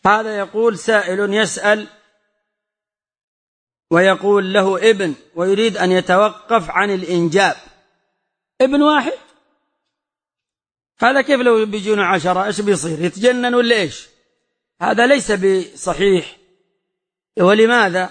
هذا يقول سائل يسأل ويقول له ابن ويريد أن يتوقف عن الإنجاب. ابن واحد؟ هذا كيف لو بيجون 10 إيش بيصير؟ يتجنن ولا إيش؟ هذا ليس بصحيح. ولماذا؟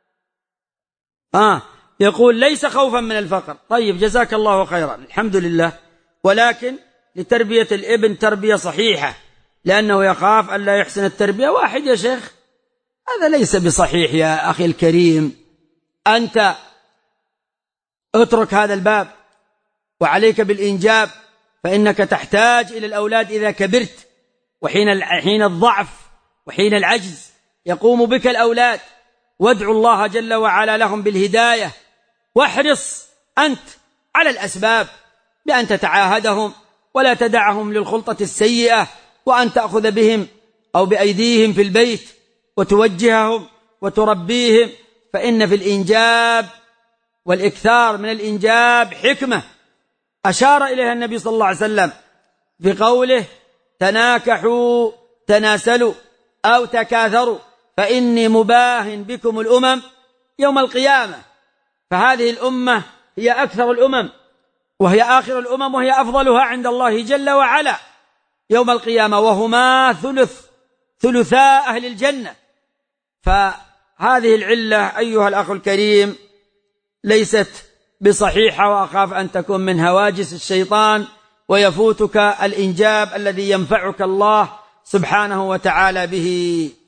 يقول ليس خوفا من الفقر. طيب جزاك الله خيرا، الحمد لله، ولكن لتربية الابن تربية صحيحة، لأنه يخاف أن لا يحسن التربية. واحد يا شيخ، هذا ليس بصحيح يا أخي الكريم. أنت اترك هذا الباب وعليك بالإنجاب، فإنك تحتاج إلى الأولاد إذا كبرت، وحين الضعف وحين العجز يقوم بك الأولاد. وادعو الله جل وعلا لهم بالهداية، واحرص أنت على الأسباب بأن تتعاهدهم ولا تدعهم للخلطة السيئة، وأن تأخذ بهم أو بأيديهم في البيت وتوجههم وتربيهم، فإن في الإنجاب والإكثار من الإنجاب حكمة أشار إليها النبي صلى الله عليه وسلم بقوله: تناكحوا تناسلوا أو تكاثروا فإني مباه بكم الأمم يوم القيامة. فهذه الأمة هي أكثر الأمم، وهي آخر الأمم، وهي أفضلها عند الله جل وعلا يوم القيامة، وهما ثلثاء أهل الجنة. فهذه العلة أيها الأخ الكريم ليست بصحيحة، وأخاف أن تكون من هواجس الشيطان ويفوتك الإنجاب الذي ينفعك الله سبحانه وتعالى به.